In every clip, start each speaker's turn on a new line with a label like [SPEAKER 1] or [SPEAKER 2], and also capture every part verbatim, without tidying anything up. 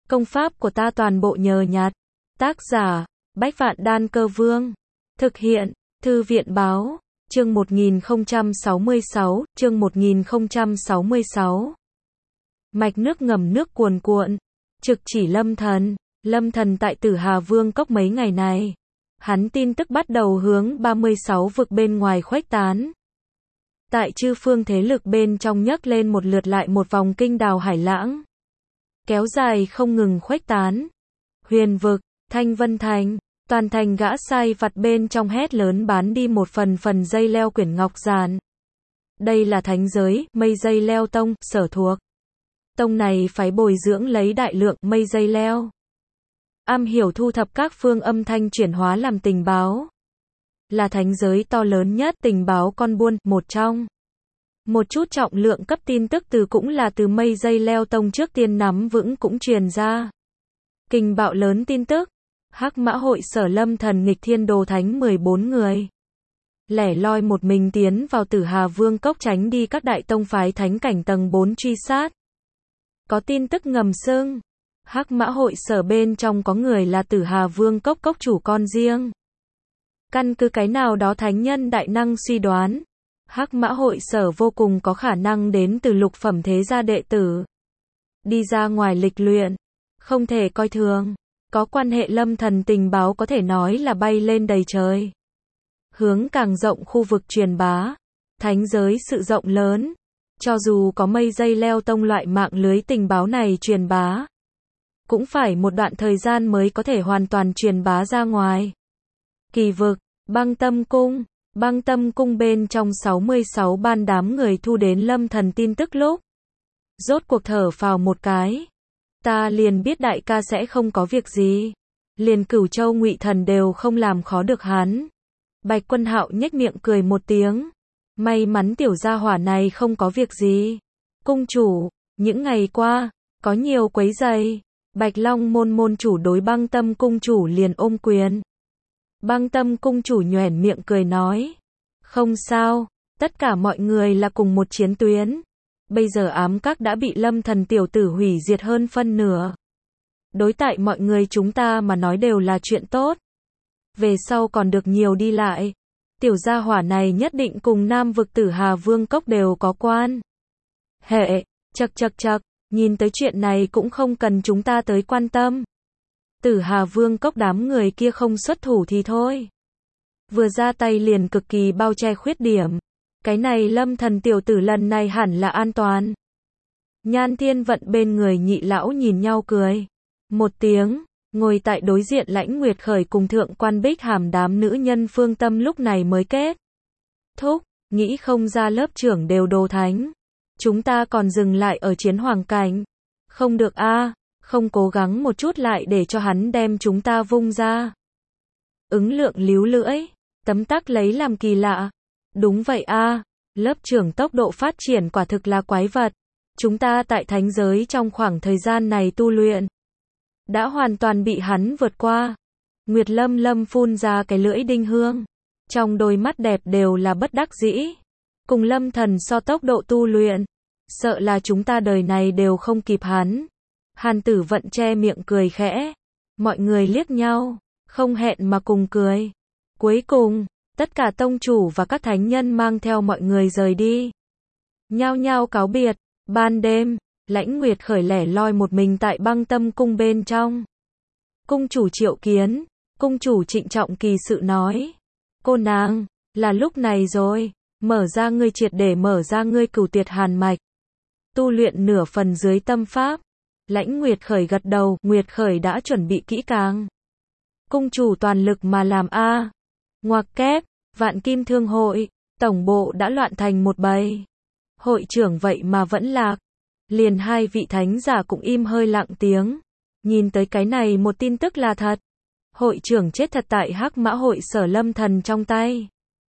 [SPEAKER 1] Công pháp của ta toàn bộ nhờ nhặt. Tác giả, Bách Vạn Đan Cơ Vương. Thực hiện, Thư viện Báo. Chương một nghìn không trăm sáu mươi sáu, chương một nghìn không trăm sáu mươi sáu. Mạch nước ngầm nước cuồn cuộn. Trực chỉ Lâm Thần. Lâm Thần tại Tử Hà Vương Cốc mấy ngày này. Hắn tin tức bắt đầu hướng ba mươi sáu vực bên ngoài khuếch tán. Tại chư phương thế lực bên trong nhấc lên một lượt lại một vòng kinh đào hải lãng. Kéo dài không ngừng khuếch tán. Huyền vực, Thanh Vân Thành, toàn thành gã sai vặt bên trong hét lớn bán đi một phần phần dây leo quyển ngọc giản. Đây là thánh giới, mây dây leo tông, sở thuộc. Tông này phải bồi dưỡng lấy đại lượng mây dây leo. Am hiểu thu thập các phương âm thanh chuyển hóa làm tình báo. Là thánh giới to lớn nhất tình báo con buôn, một trong. Một chút trọng lượng cấp tin tức từ cũng là từ mây dây leo tông trước tiên nắm vững cũng truyền ra. Kình bạo lớn tin tức. Hắc Mã hội sở Lâm Thần nghịch thiên đồ thánh mười bốn người. Lẻ loi một mình tiến vào Tử Hà Vương Cốc tránh đi các đại tông phái thánh cảnh tầng bốn truy sát. Có tin tức ngầm xưng. Hắc Mã hội sở bên trong có người là Tử Hà Vương Cốc cốc chủ con riêng. Căn cứ cái nào đó thánh nhân đại năng suy đoán. Hắc Mã hội sở vô cùng có khả năng đến từ lục phẩm thế gia đệ tử. Đi ra ngoài lịch luyện. Không thể coi thường. Có quan hệ Lâm Thần tình báo có thể nói là bay lên đầy trời. Hướng càng rộng khu vực truyền bá. Thánh giới sự rộng lớn. Cho dù có mây dây leo tông loại mạng lưới tình báo này truyền bá. Cũng phải một đoạn thời gian mới có thể hoàn toàn truyền bá ra ngoài. Kỳ vực, Băng Tâm Cung. Băng Tâm Cung bên trong sáu mươi sáu ban đám người thu đến Lâm Thần tin tức lúc. Rốt cuộc thở phào một cái. Ta liền biết đại ca sẽ không có việc gì. Liền Cửu Châu Ngụy Thần đều không làm khó được hắn. Bạch Quân Hạo nhếch miệng cười một tiếng. May mắn tiểu gia hỏa này không có việc gì. Cung chủ, những ngày qua, có nhiều quấy rầy. Bạch Long môn môn chủ đối Băng Tâm cung chủ liền ôm quyền. Băng Tâm cung chủ nhoẻn miệng cười nói. Không sao, tất cả mọi người là cùng một chiến tuyến. Bây giờ ám các đã bị Lâm Thần tiểu tử hủy diệt hơn phân nửa. Đối tại mọi người chúng ta mà nói đều là chuyện tốt. Về sau còn được nhiều đi lại. Tiểu gia hỏa này nhất định cùng Nam vực Tử Hà Vương Cốc đều có quan hệ. Chậc chậc chậc, nhìn tới chuyện này cũng không cần chúng ta tới quan tâm. Tử Hà Vương Cốc đám người kia không xuất thủ thì thôi. Vừa ra tay liền cực kỳ bao che khuyết điểm. Cái này Lâm Thần tiểu tử lần này hẳn là an toàn. Nhan Thiên Vận bên người nhị lão nhìn nhau cười. Một tiếng, ngồi tại đối diện Lãnh Nguyệt Khởi cùng thượng quan Bích Hàm đám nữ nhân phương tâm lúc này mới kết. Thúc, nghĩ không ra lớp trưởng đều đồ thánh. Chúng ta còn dừng lại ở chiến hoàng cảnh. Không được a, không cố gắng một chút lại để cho hắn đem chúng ta vung ra. Ứng Lượng líu lưỡi, tấm tắc lấy làm kỳ lạ. Đúng vậy a, lớp trưởng tốc độ phát triển quả thực là quái vật. Chúng ta tại thánh giới trong khoảng thời gian này tu luyện. Đã hoàn toàn bị hắn vượt qua. Nguyệt Lâm Lâm phun ra cái lưỡi đinh hương. Trong đôi mắt đẹp đều là bất đắc dĩ. Cùng Lâm Thần so tốc độ tu luyện. Sợ là chúng ta đời này đều không kịp hắn. Hàn Tử Vận che miệng cười khẽ. Mọi người liếc nhau. Không hẹn mà cùng cười. Cuối cùng, tất cả tông chủ và các thánh nhân mang theo mọi người rời đi. Nhao nhao cáo biệt. Ban đêm, Lãnh Nguyệt Khởi lẻ loi một mình tại Băng Tâm cung bên trong. Cung chủ triệu kiến. Cung chủ trịnh trọng kỳ sự nói. Cô nàng, là lúc này rồi. Mở ra ngươi triệt để mở ra ngươi cửu tuyệt hàn mạch. Tu luyện nửa phần dưới tâm pháp. Lãnh Nguyệt Khởi gật đầu. Nguyệt Khởi đã chuẩn bị kỹ càng. Cung chủ toàn lực mà làm a. Ngoặc kép, Vạn Kim Thương hội, tổng bộ đã loạn thành một bầy. Hội trưởng vậy mà vẫn lạc. Liền hai vị thánh giả cũng im hơi lặng tiếng. Nhìn tới cái này một tin tức là thật. Hội trưởng chết thật tại Hắc Mã hội sở Lâm Thần trong tay.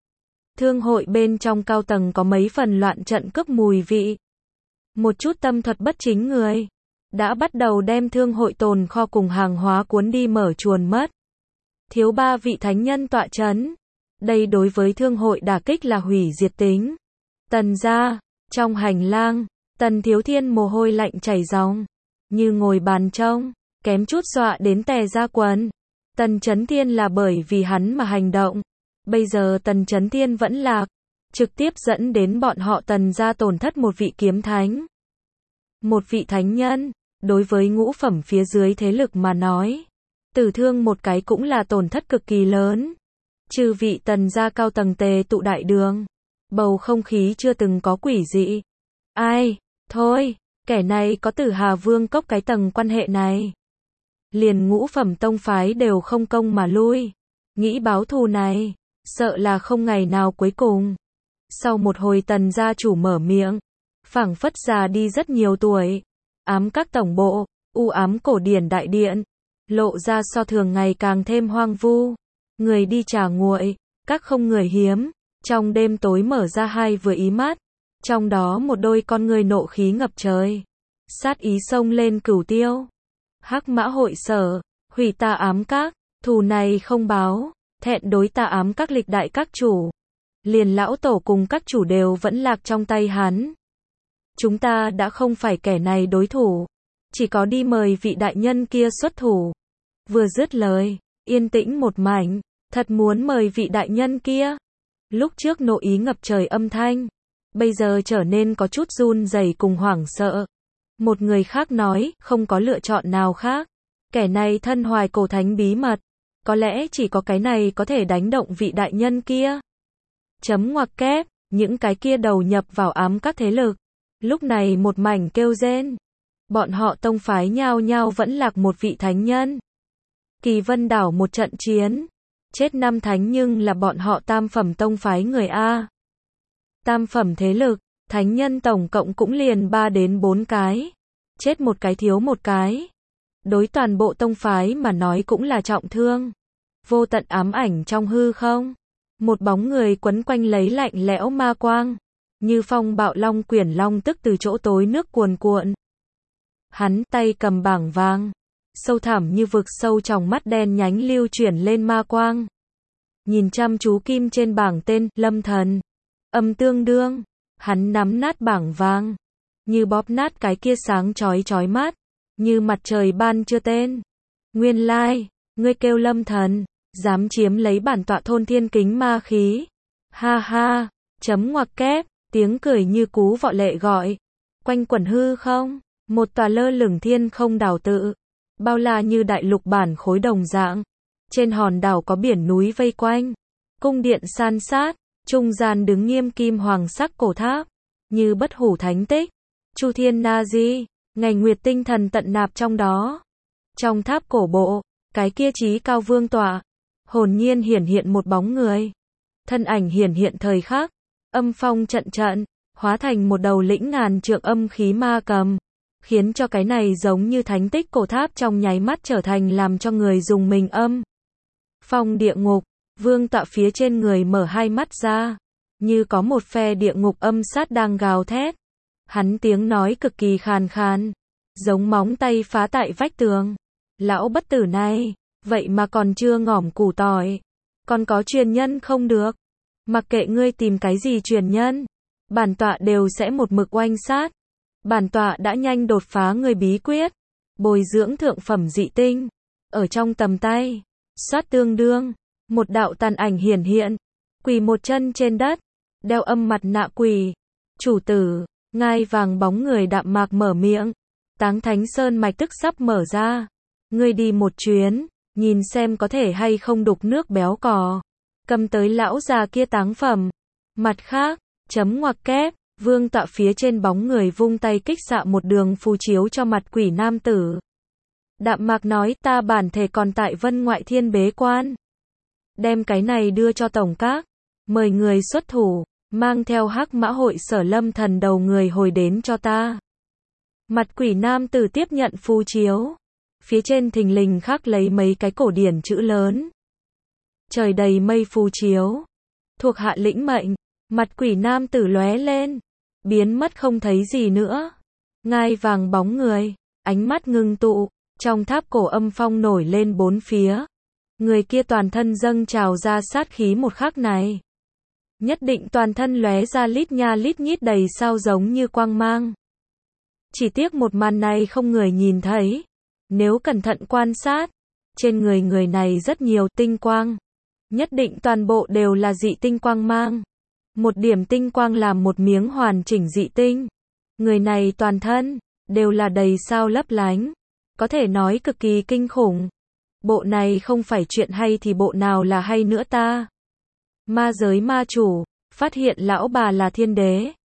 [SPEAKER 1] Thương hội bên trong cao tầng có mấy phần loạn trận cướp mùi vị. Một chút tâm thuật bất chính người. Đã bắt đầu đem thương hội tồn kho cùng hàng hóa cuốn đi mở chuồn mất. Thiếu ba vị thánh nhân tọa chấn. Đây đối với thương hội đả kích là hủy diệt tính. Tần gia, trong hành lang, Tần Thiếu Thiên mồ hôi lạnh chảy ròng, như ngồi bàn trông. kém chút dọa đến tè ra quần. Tần Chấn Thiên là bởi vì hắn mà hành động. Bây giờ Tần Chấn Thiên vẫn lạc, trực tiếp dẫn đến bọn họ Tần gia tổn thất một vị kiếm thánh. Một vị thánh nhân, đối với ngũ phẩm phía dưới thế lực mà nói, tử thương một cái cũng là tổn thất cực kỳ lớn. Trừ vị Tần gia cao tầng tề tụ đại đường, bầu không khí chưa từng có quỷ dị. Ai, thôi, kẻ này có Tử Hà Vương cốc cái tầng quan hệ này. Liền ngũ phẩm tông phái đều không công mà lui. Nghĩ báo thù này, sợ là không ngày nào cuối cùng. Sau một hồi Tần gia chủ mở miệng, phảng phất già đi rất nhiều tuổi. Ám các tổng bộ, u ám cổ điển đại điện, lộ ra so thường ngày càng thêm hoang vu. Người đi trà nguội, các không người hiếm. Trong đêm tối mở ra hai vừa ý mắt, trong đó một đôi con người nộ khí ngập trời, sát ý xông lên cửu tiêu. Hắc Mã hội sở, hủy ta ám các, thù này không báo, thẹn đối ta ám các lịch đại các chủ. Liền lão tổ cùng các chủ đều vẫn lạc trong tay hắn. Chúng ta đã không phải kẻ này đối thủ, chỉ có đi mời vị đại nhân kia xuất thủ. Vừa dứt lời, yên tĩnh một mảnh, thật muốn mời vị đại nhân kia. Lúc trước nộ ý ngập trời âm thanh, bây giờ trở nên có chút run rẩy cùng hoảng sợ. Một người khác nói, không có lựa chọn nào khác. Kẻ này thân hoài cổ thánh bí mật, có lẽ chỉ có cái này có thể đánh động vị đại nhân kia. Chấm ngoặc kép, những cái kia đầu nhập vào ám các thế lực, lúc này một mảnh kêu rên. Bọn họ tông phái nhao nhao vẫn lạc một vị thánh nhân. Kỳ Vân đảo một trận chiến, chết năm thánh nhưng là bọn họ tam phẩm tông phái người A. Tam phẩm thế lực, thánh nhân tổng cộng cũng liền ba đến bốn cái. Chết một cái thiếu một cái. Đối toàn bộ tông phái mà nói cũng là trọng thương. Vô tận ám ảnh trong hư không. Một bóng người quấn quanh lấy lạnh lẽo ma quang. Như phong bạo long quyển long tức từ chỗ tối nước cuồn cuộn. Hắn tay cầm bảng vàng. Sâu thẳm như vực sâu trong mắt đen nhánh lưu chuyển lên ma quang. Nhìn chăm chú kim trên bảng tên, Lâm Thần. Âm tương đương, hắn nắm nát bảng vàng. Như bóp nát cái kia sáng chói chói mắt. Như mặt trời ban chưa tên. Nguyên lai, ngươi kêu Lâm Thần, dám chiếm lấy bản tọa thôn thiên kính ma khí. Ha ha, chấm ngoặc kép, tiếng cười như cú vọ lệ gọi. Quanh quẩn hư không, một tòa lơ lửng thiên không đảo tự. Bao la như đại lục bản khối đồng dạng. Trên hòn đảo có biển núi vây quanh. Cung điện san sát, trung gian đứng nghiêm kim hoàng sắc cổ tháp. Như bất hủ thánh tích. Chu thiên na di, ngày nguyệt tinh thần tận nạp trong đó. Trong tháp cổ bộ, cái kia chí cao vương tọa. Hồn nhiên hiển hiện một bóng người. Thân ảnh hiển hiện thời khắc. Âm phong trận trận, hóa thành một đầu lĩnh ngàn trượng âm khí ma cầm. Khiến cho cái này giống như thánh tích cổ tháp trong nháy mắt trở thành làm cho người dùng mình âm. Phong địa ngục, vương tọa phía trên người mở hai mắt ra. Như có một phe địa ngục âm sát đang gào thét. Hắn tiếng nói cực kỳ khàn khàn. Giống móng tay phá tại vách tường. Lão bất tử này, vậy mà còn chưa ngỏm củ tỏi. Còn có truyền nhân không được. Mặc kệ ngươi tìm cái gì truyền nhân. Bản tọa đều sẽ một mực oanh sát. Bản tọa đã nhanh đột phá người bí quyết. Bồi dưỡng thượng phẩm dị tinh. Ở trong tầm tay. Xoát tương đương. Một đạo tàn ảnh hiển hiện. Quỳ một chân trên đất. Đeo âm mặt nạ quỳ. Chủ tử. Ngai vàng bóng người đạm mạc mở miệng. Táng Thánh Sơn mạch tức sắp mở ra. Ngươi đi một chuyến. Nhìn xem có thể hay không đục nước béo cò. Cầm tới lão già kia táng phẩm. Mặt khác. Chấm ngoặc kép. Vương tọa phía trên bóng người vung tay kích xạ một đường phù chiếu cho mặt quỷ nam tử. Đạm mạc nói ta bản thể còn tại vân ngoại thiên bế quan. Đem cái này đưa cho tổng các. Mời người xuất thủ. Mang theo Hắc Mã hội sở Lâm Thần đầu người hồi đến cho ta. Mặt quỷ nam tử tiếp nhận phù chiếu. Phía trên thình lình khắc lấy mấy cái cổ điển chữ lớn. Trời đầy mây phù chiếu. Thuộc hạ lĩnh mệnh. Mặt quỷ nam tử lóe lên. Biến mất không thấy gì nữa. Ngai vàng bóng người. Ánh mắt ngưng tụ. Trong tháp cổ âm phong nổi lên bốn phía. Người kia toàn thân dâng trào ra sát khí một khắc này. Nhất định toàn thân lóe ra lít nha lít nhít đầy sao giống như quang mang. Chỉ tiếc một màn này không người nhìn thấy. Nếu cẩn thận quan sát, trên người người này rất nhiều tinh quang. Nhất định toàn bộ đều là dị tinh quang mang. Một điểm tinh quang làm một miếng hoàn chỉnh dị tinh. Người này toàn thân, đều là đầy sao lấp lánh. Có thể nói cực kỳ kinh khủng. Bộ này không phải chuyện hay thì bộ nào là hay nữa ta? Ma giới ma chủ, phát hiện lão bà là thiên đế.